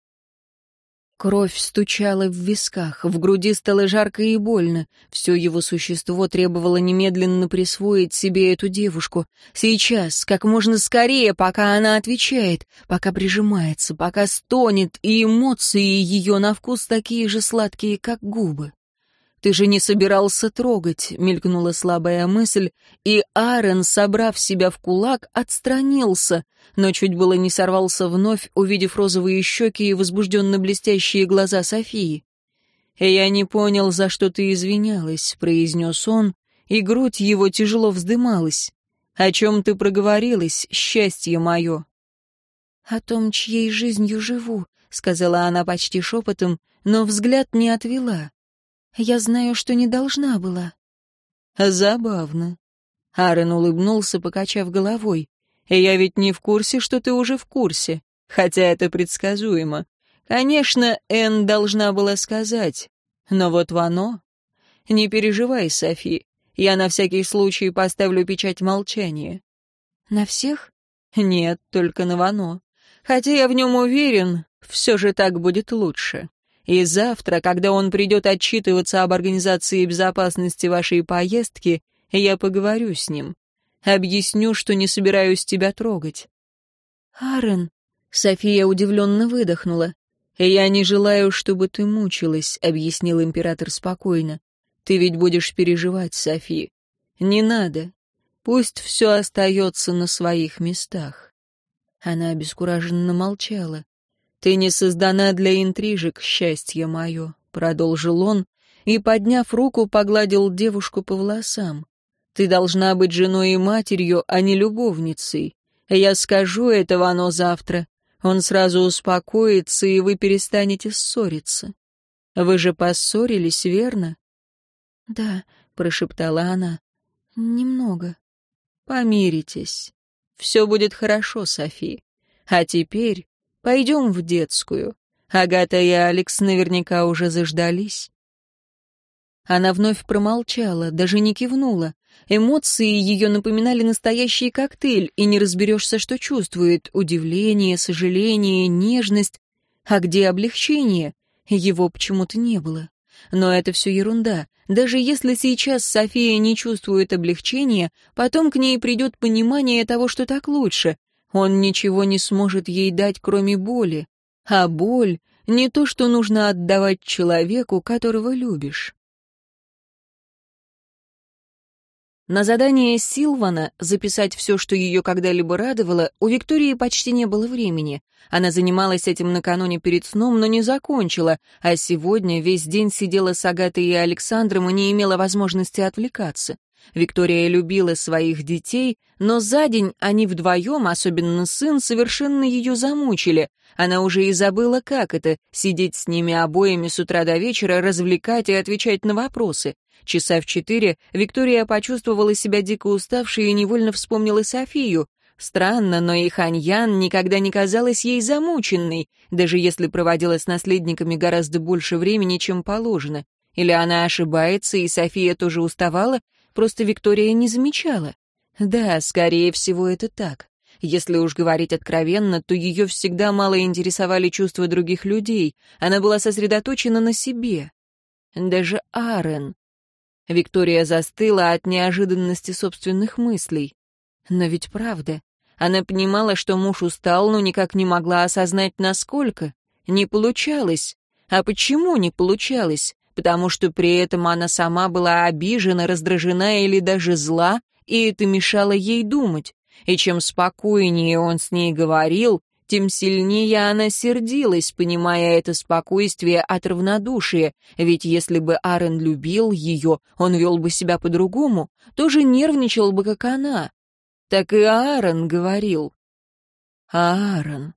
Speaker 1: Кровь стучала в висках, в груди стало жарко и больно. Все его существо требовало немедленно присвоить себе эту девушку. Сейчас, как можно скорее, пока она отвечает, пока прижимается, пока стонет, и эмоции ее на вкус такие же сладкие, как губы. «Ты же не собирался трогать», — мелькнула слабая мысль, и Аарон, собрав себя в кулак, отстранился, но чуть было не сорвался вновь, увидев розовые щеки и возбужденно блестящие глаза Софии. «Я не понял, за что ты извинялась», — произнес он, и грудь его тяжело вздымалась. «О чем ты проговорилась, счастье мое?» «О том, чьей жизнью живу», — сказала она почти шепотом, но взгляд не отвела. «Я знаю, что не должна была». «Забавно». Аарон улыбнулся, покачав головой.
Speaker 2: И я ведь не в курсе, что ты уже в курсе, хотя это предсказуемо. Конечно, Энн должна была сказать, но вот Вано... Не переживай, Софи, я на всякий случай поставлю печать молчания.
Speaker 1: На всех?
Speaker 2: Нет, только на Вано. Хотя я в нем уверен, все же так будет лучше. И завтра, когда он придет отчитываться об организации безопасности вашей поездки, я поговорю с ним. Объясню, что не собираюсь тебя трогать.
Speaker 1: Аарон,
Speaker 2: София удивленно выдохнула. «Я не желаю, чтобы ты мучилась», — объяснил император спокойно. «Ты ведь будешь переживать, Софи. Не надо. Пусть все остается на своих местах». Она обескураженно молчала. «Ты не создана для интрижек, счастье мое», — продолжил он, и, подняв руку, погладил девушку по волосам. «Ты должна быть женой и матерью, а не любовницей. Я скажу это Вано завтра. Он сразу успокоится, и вы перестанете ссориться. Вы же поссорились, верно?»
Speaker 1: «Да», — прошептала она, — «немного».
Speaker 2: «Помиритесь. Все будет хорошо, Софи. А теперь пойдем в детскую. Агата и Алекс наверняка уже заждались». Она вновь промолчала, даже не кивнула. Эмоции ее напоминали настоящий коктейль, и не разберешься, что чувствует: удивление, сожаление, нежность. А где облегчение? Его почему-то не было. Но это все ерунда. Даже если сейчас София не чувствует облегчения, потом к ней придет понимание того, что так лучше. Он ничего не сможет ей дать, кроме боли. А боль — не то, что нужно отдавать человеку, которого любишь. На задание Силвана записать все, что ее когда-либо радовало, у Виктории почти не было времени. Она занималась этим накануне перед сном, но не закончила, а сегодня весь день сидела с Агатой и Александром и не имела возможности отвлекаться. Виктория любила своих детей, но за день они вдвоем, особенно сын, совершенно ее замучили. Она уже и забыла, как это — сидеть с ними обоими с утра до вечера, развлекать и отвечать на вопросы. Часа в четыре Виктория почувствовала себя дико уставшей и невольно вспомнила Софию. Странно, но и Ханьян никогда не казалась ей замученной, даже если проводила с наследниками гораздо больше времени, чем положено. Или она ошибается, и София тоже уставала, просто Виктория не замечала. Да, скорее всего, это так. Если уж говорить откровенно, то ее всегда мало интересовали чувства других людей. Она была сосредоточена на себе. Даже Аарон. Виктория застыла от неожиданности собственных мыслей. Но ведь правда. Она понимала, что муж устал, но никак не могла осознать, насколько. Не получалось. А почему не получалось? Потому что при этом она сама была обижена, раздражена или даже зла, и это мешало ей думать. И чем спокойнее он с ней говорил, тем сильнее она сердилась, понимая это спокойствие от равнодушия, ведь если бы Аарон любил ее, он вел бы себя по-другому, тоже нервничал бы, как она. Так и Аарон говорил. Аарон.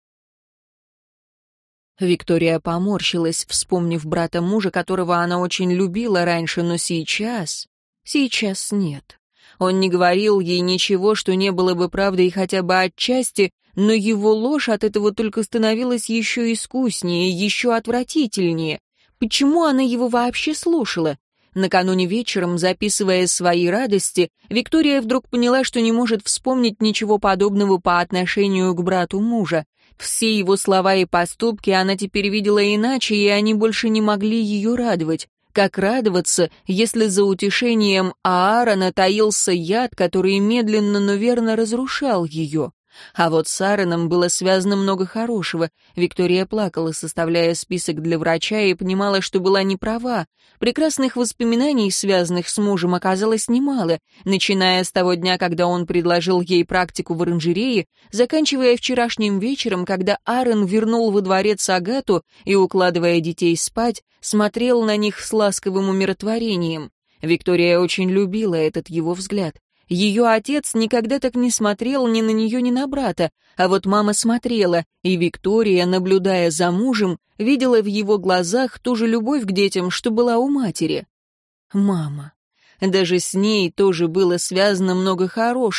Speaker 2: Виктория поморщилась, вспомнив брата мужа, которого она очень любила раньше, но сейчас... Сейчас нет. Он не говорил ей ничего, что не было бы правдой хотя бы отчасти, но его ложь от этого только становилась еще искуснее, еще отвратительнее. Почему она его вообще слушала? Накануне вечером, записывая свои радости, Виктория вдруг поняла, что не может вспомнить ничего подобного по отношению к брату мужа. Все его слова и поступки она теперь видела иначе, и они больше не могли ее радовать. Как радоваться, если за утешением Аарона таился яд, который медленно, но верно разрушал ее? А вот с Аароном было связано много хорошего. Виктория плакала, составляя список для врача, и понимала, что была не права. Прекрасных воспоминаний, связанных с мужем, оказалось немало, начиная с того дня, когда он предложил ей практику в оранжерее, заканчивая вчерашним вечером, когда Аарон вернул во дворец Агату и, укладывая детей спать, смотрел на них с ласковым умиротворением. Виктория очень любила этот его взгляд. Ее отец никогда так не смотрел ни на нее, ни на брата, а вот мама смотрела, и Виктория, наблюдая за мужем, видела в его глазах ту же любовь к детям, что была у матери. Мама. Даже с ней тоже было связано много хорошего.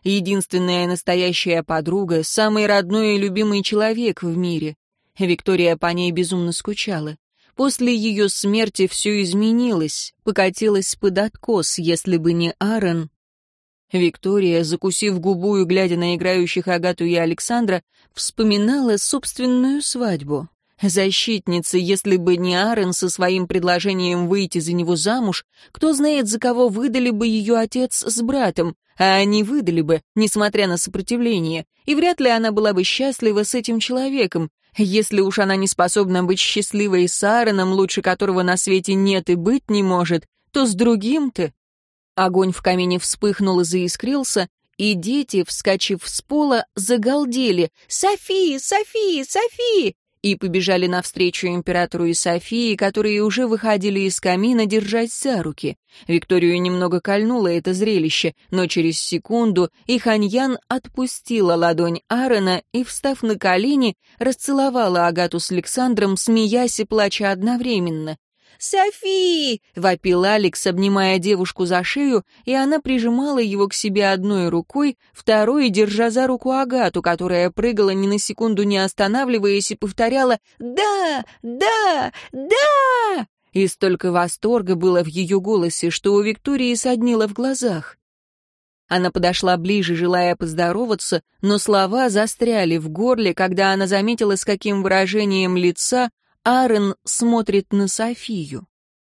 Speaker 1: единственная настоящая подруга, самый родной и любимый человек в мире. Виктория по ней безумно скучала. После ее смерти все изменилось, покатилось под откос, если бы не Аарон. Виктория, закусив губу и глядя на играющих Агату и Александра, вспоминала собственную свадьбу. Защитница, если бы не Аарон со своим предложением выйти за него замуж, кто знает, за кого выдали бы ее отец с братом, а они выдали бы, несмотря на сопротивление, и вряд ли она была бы счастлива с этим человеком. Если уж она не способна быть счастливой с Аароном, лучше которого на свете нет и быть не может, то с другим-то... Огонь в камине вспыхнул и заискрился, и дети, вскочив с пола, загалдели «Софи! Софи! Софи!» и побежали навстречу императору и Софии, которые уже выходили из камина, держась за руки. Викторию немного кольнуло это зрелище, но через секунду и Ханьян отпустила ладонь Аарона и, встав на колени, расцеловала Агату с Александром, смеясь и плача одновременно. «Софи!» — вопил Алекс, обнимая девушку за шею, и она прижимала его к себе одной рукой, второй держа за руку Агату, которая прыгала ни на секунду не останавливаясь и повторяла «Да! Да! Да!» И столько восторга было в ее голосе, что у Виктории соднило в глазах. Она подошла ближе, желая поздороваться, но слова застряли в горле, когда она заметила, с каким выражением лица Аарон смотрит на Софию.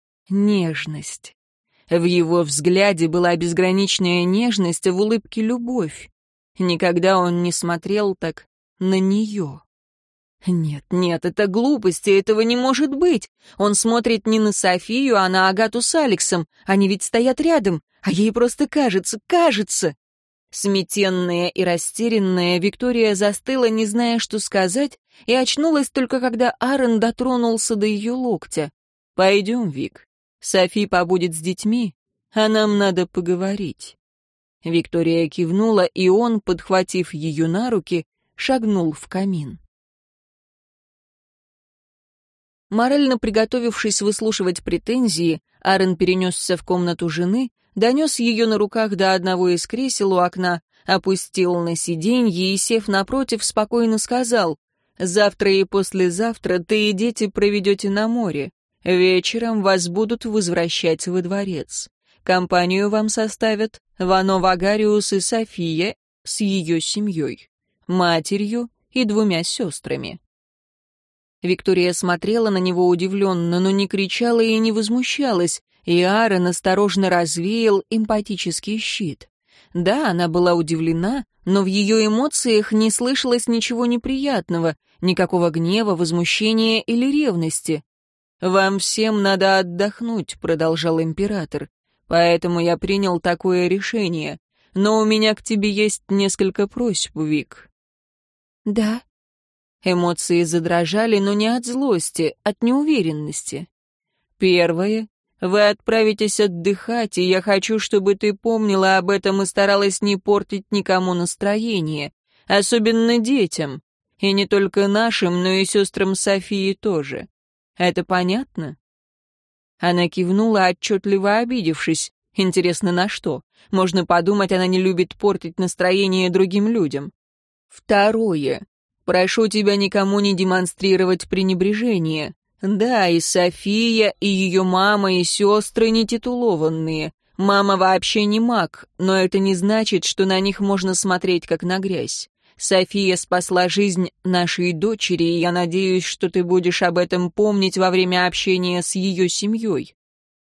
Speaker 1: Нежность. В его взгляде была безграничная нежность, а в улыбке любовь. Никогда он не смотрел так на нее. Нет, нет, это глупости, этого не может быть. Он смотрит не на Софию, а на Агату с Алексом. Они ведь стоят рядом, а ей просто кажется, кажется. Сметенная и растерянная, Виктория застыла, не зная, что сказать, и очнулась только когда Аарон дотронулся до ее локтя. «Пойдем, Вик. Софи побудет с детьми, а нам надо поговорить». Виктория кивнула, и он, подхватив ее на руки, шагнул в камин. Морально приготовившись выслушивать претензии, Аарон перенесся в комнату жены, донес ее на руках до одного из кресел у окна, опустил на сиденье и, сев напротив, спокойно сказал: «Завтра и послезавтра ты и дети проведете на море. Вечером вас будут возвращать во дворец. Компанию вам составят Вано Вагариус и София с ее семьей, матерью и двумя сестрами». Виктория смотрела на него удивленно, но не кричала и не возмущалась, и Аарон осторожно развеял эмпатический щит. Да, она была удивлена, но в ее эмоциях не слышалось ничего неприятного, никакого гнева, возмущения или ревности. «Вам всем надо отдохнуть», — продолжал император, «поэтому я принял такое решение. Но у меня к тебе есть несколько просьб, Вик». «Да». Эмоции задрожали, но не от злости, от неуверенности. «Первое. Вы отправитесь отдыхать, и я хочу, чтобы ты помнила об этом и старалась не портить никому настроение, особенно детям, и не только нашим, но и сестрам Софии тоже. Это понятно?» Она кивнула, отчетливо обидевшись. Интересно, на что? Можно подумать, она не любит портить настроение другим людям. «Второе. Прошу тебя никому не демонстрировать пренебрежение. Да, и София, и ее мама, и сестры не титулованные. Мама вообще не маг, но это не значит, что на них можно смотреть как на грязь. София спасла жизнь нашей дочери, и я надеюсь, что ты будешь об этом помнить во время общения с ее семьей».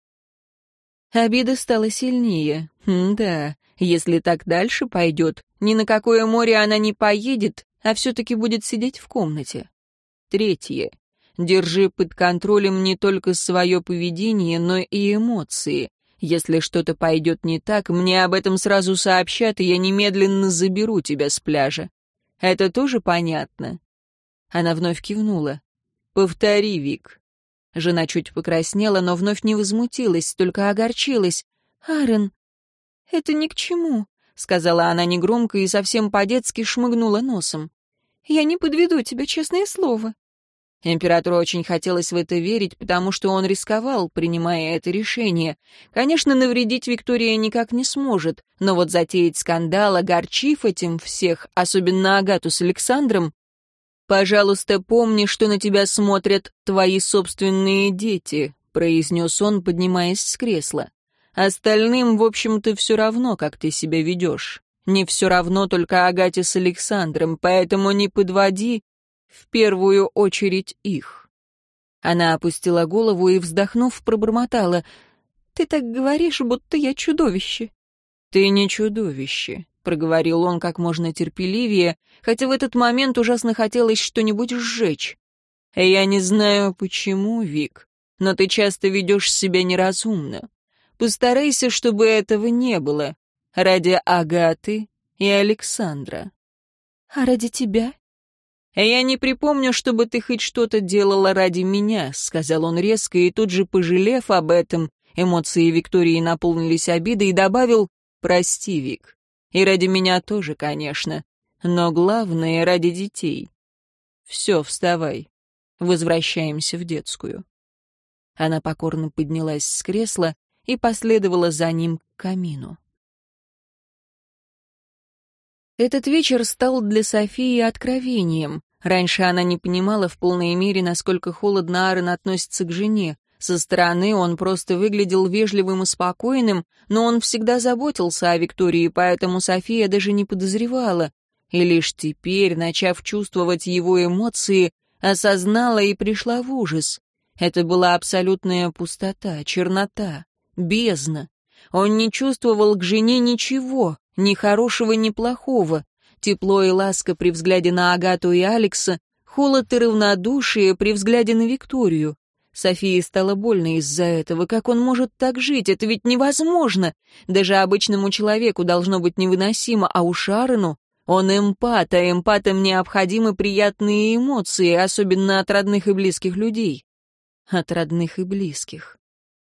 Speaker 1: Обида стала сильнее. М да, если так дальше пойдет, ни на какое море она не поедет, а все-таки будет сидеть в комнате. Третье. Держи под контролем не только свое поведение, но и эмоции. Если что-то пойдет не так, мне об этом сразу сообщат, и я немедленно заберу тебя с пляжа. Это тоже понятно?» Она вновь кивнула. «Повтори, Вик». Жена чуть покраснела, но вновь не возмутилась, только огорчилась. «Аарон, это ни к чему», — сказала она негромко и совсем по-детски шмыгнула носом. «Я не подведу тебя, честное слово». Императору очень хотелось в это верить, потому что он рисковал, принимая это решение. Конечно, навредить Виктория никак не сможет, но вот затеять скандал, огорчив этим всех, особенно Агату с Александром... «Пожалуйста, помни, что на тебя смотрят твои собственные дети», — произнес он, поднимаясь с кресла. «Остальным, в общем-то, все равно, как ты себя ведешь. Не все равно только Агате с Александром, поэтому не подводи в первую очередь их». Она опустила голову и, вздохнув, пробормотала: «Ты так говоришь, будто я чудовище». «Ты не чудовище», — проговорил он как можно терпеливее, хотя в этот момент ужасно хотелось что-нибудь сжечь. «Я не знаю, почему, Вик, но ты часто ведешь себя неразумно. Постарайся, чтобы этого не было. Ради Агаты и Александра».
Speaker 2: «А ради тебя?»
Speaker 1: «Я не припомню, чтобы ты хоть что-то делала ради меня», — сказал он резко, и тут же, пожалев об этом, эмоции Виктории наполнились обидой, и добавил: «Прости, Вик. И ради меня тоже, конечно. Но главное — ради детей. Все, вставай. Возвращаемся в детскую». Она покорно поднялась с кресла и последовала за ним к камину. Этот вечер стал для Софии откровением. Раньше она не понимала в полной мере, насколько холодно Аарон относится к жене. Со стороны он просто выглядел вежливым и спокойным, но он всегда заботился о Виктории, поэтому София даже не подозревала. И лишь теперь, начав чувствовать его эмоции, осознала и пришла в ужас. Это была абсолютная пустота, чернота, бездна. Он не чувствовал к жене ничего, ни хорошего, ни плохого. Тепло и ласка при взгляде на Агату и Алекса, холод и равнодушие при взгляде на Викторию. Софии стало больно из-за этого. Как он может так жить? Это ведь невозможно. Даже обычному человеку должно быть невыносимо, а уж Аарону... Он эмпат, а эмпатам необходимы приятные эмоции, особенно от родных и близких людей. От родных и близких.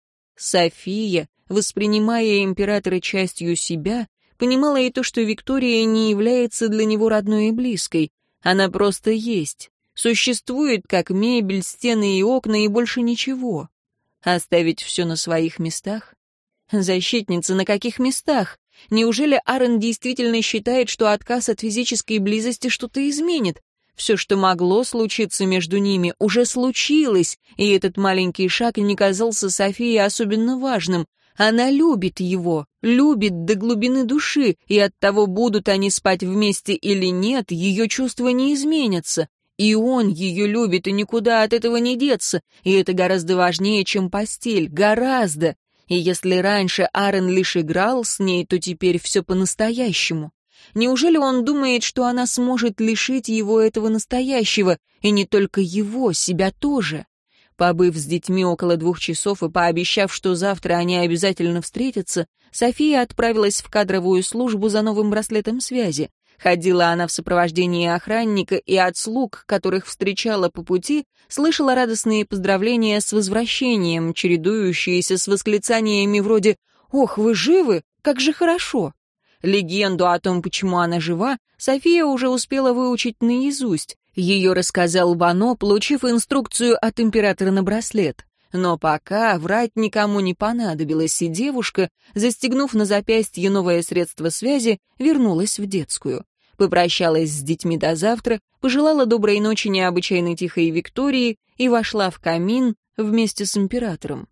Speaker 1: София, воспринимая императора частью себя, понимала и то, что Виктория не является для него родной и близкой. Она просто есть. Существует как мебель, стены и окна, и больше ничего. Оставить все на своих местах? Защитница, на каких местах? Неужели Аарон действительно считает, что отказ от физической близости что-то изменит? Все, что могло случиться между ними, уже случилось, и этот маленький шаг не казался Софии особенно важным. Она любит его, любит до глубины души, и от того, будут они спать вместе или нет, ее чувства не изменятся. И он ее любит, и никуда от этого не деться, и это гораздо важнее, чем постель, гораздо. И если раньше Аарон лишь играл с ней, то теперь все по-настоящему. Неужели он думает, что она сможет лишить его этого настоящего, и не только его, себя тоже? Побыв с детьми около двух часов и пообещав, что завтра они обязательно встретятся, София отправилась в кадровую службу за новым браслетом связи. Ходила она в сопровождении охранника, и от слуг, которых встречала по пути, слышала радостные поздравления с возвращением, чередующиеся с восклицаниями вроде «Ох, вы живы? Как же хорошо!». Легенду о том, почему она жива, София уже успела выучить наизусть. Ее рассказал Вано, получив инструкцию от императора на браслет. Но пока врать никому не понадобилось, и девушка, застегнув на запястье новое средство связи, вернулась в детскую. Попрощалась с детьми до завтра, пожелала доброй ночи необычайно тихой Виктории и вошла в камин вместе с императором.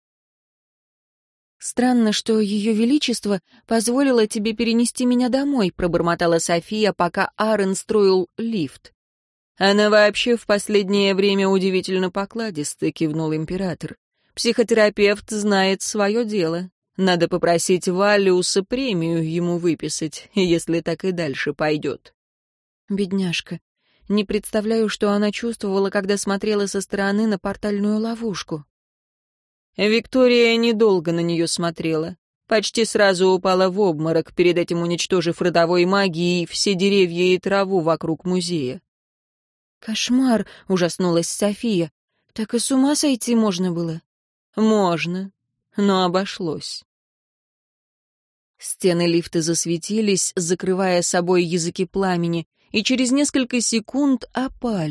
Speaker 2: «Странно, что Ее Величество позволило тебе перенести меня домой», пробормотала София, пока Аарон строил лифт.
Speaker 1: «Она вообще в последнее время удивительно покладиста», — кивнул император. «Психотерапевт знает свое дело. Надо попросить Валиуса премию ему выписать, если так и дальше пойдет».
Speaker 2: Бедняжка. Не представляю, что она чувствовала, когда смотрела со стороны на портальную ловушку.
Speaker 1: Виктория недолго на нее смотрела. Почти сразу упала в обморок, перед этим уничтожив родовой магией все деревья и траву вокруг музея.
Speaker 2: «Кошмар!» — ужаснулась София. «Так и с ума сойти можно было?»
Speaker 1: «Можно, но обошлось».
Speaker 2: Стены лифта засветились, закрывая собой языки пламени, и через несколько секунд опали.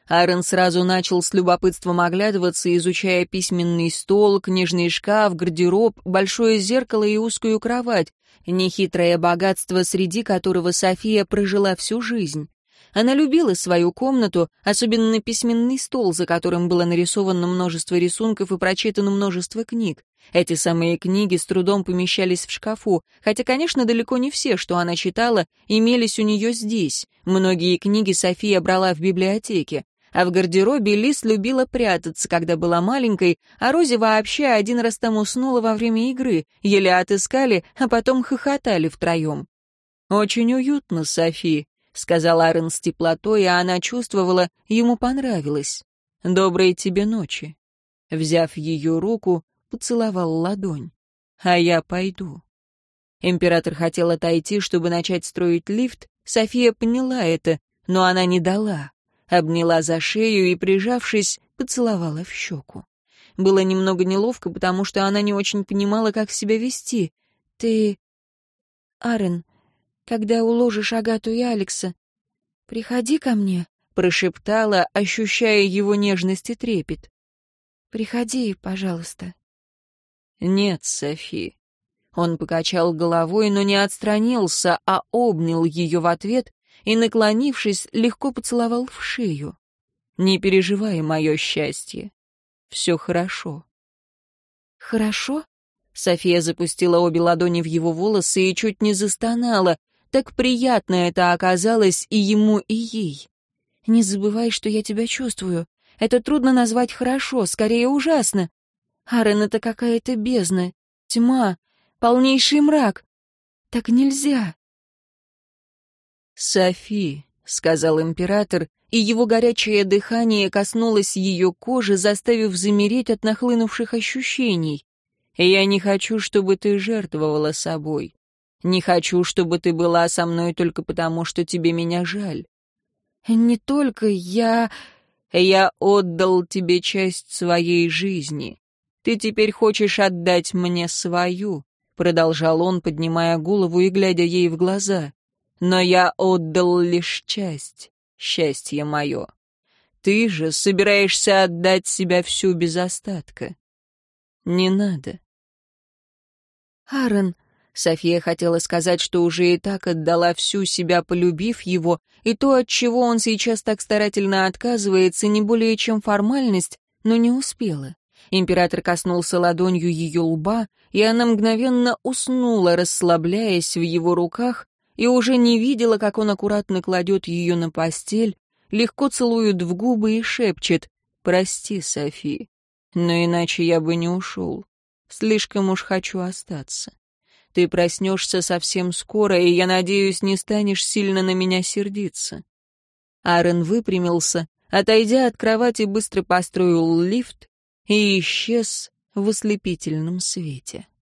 Speaker 2: Аарон сразу начал с любопытством оглядываться, изучая письменный стол, книжный шкаф, гардероб, большое зеркало и узкую кровать, нехитрое богатство, среди которого София прожила всю жизнь. Она любила свою комнату, особенно письменный стол, за которым было нарисовано множество рисунков и прочитано множество книг. Эти самые книги с трудом помещались в шкафу, хотя, конечно, далеко не все, что она читала, имелись у нее здесь. Многие книги София брала в библиотеке. А в гардеробе Лиз любила прятаться, когда была маленькой, а Рози вообще один раз там уснула во время игры, еле отыскали, а потом хохотали втроем. «Очень уютно, Софи», — сказал Аарон с теплотой, а она чувствовала, ему понравилось. «Доброй тебе ночи». Взяв ее руку, поцеловал ладонь. «А я пойду». Император хотел отойти, чтобы начать строить лифт. София поняла это, но она не дала. Обняла за шею и, прижавшись, поцеловала в щеку. Было немного неловко, потому что она не очень понимала, как себя вести. «Ты... Аарон, когда уложишь Агату и Алекса, приходи ко мне», — прошептала, ощущая его нежность и трепет. «Приходи, пожалуйста». «Нет, Софи». Он покачал головой, но не отстранился, а обнял ее в ответ и, наклонившись, легко поцеловал в шею. «Не переживай мое счастье. Все хорошо». «Хорошо?» София запустила обе ладони в его волосы и чуть не застонала. Так приятно это оказалось и ему, и ей. «Не забывай, что я тебя чувствую. Это трудно назвать хорошо, скорее ужасно. Аарон, это какая-то бездна, тьма, полнейший мрак. Так нельзя». «Софи», — сказал император, и его горячее дыхание коснулось ее кожи, заставив замереть от нахлынувших ощущений. «Я не хочу, чтобы ты жертвовала собой. Не хочу, чтобы ты была со мной только потому, что тебе меня жаль. Не только я... Я отдал тебе часть своей жизни. Ты теперь хочешь отдать мне свою», — продолжал он, поднимая голову и глядя ей в глаза. «Но я отдал лишь часть, счастье мое. Ты же собираешься отдать себя всю без остатка. Не надо». «Аарон», — София хотела сказать, что уже и так отдала всю себя, полюбив его, и то, от чего он сейчас так старательно отказывается, не более чем формальность, но не успела. Император коснулся ладонью ее лба, и она мгновенно уснула, расслабляясь в его руках, и уже не видела, как он аккуратно кладет ее на постель, легко целует в губы и шепчет: «Прости, Софи, но иначе я бы не ушел. Слишком уж хочу остаться. Ты проснешься совсем скоро, и, я надеюсь, не станешь сильно на меня сердиться». Аарон выпрямился, отойдя от кровати, быстро построил лифт и исчез в ослепительном свете.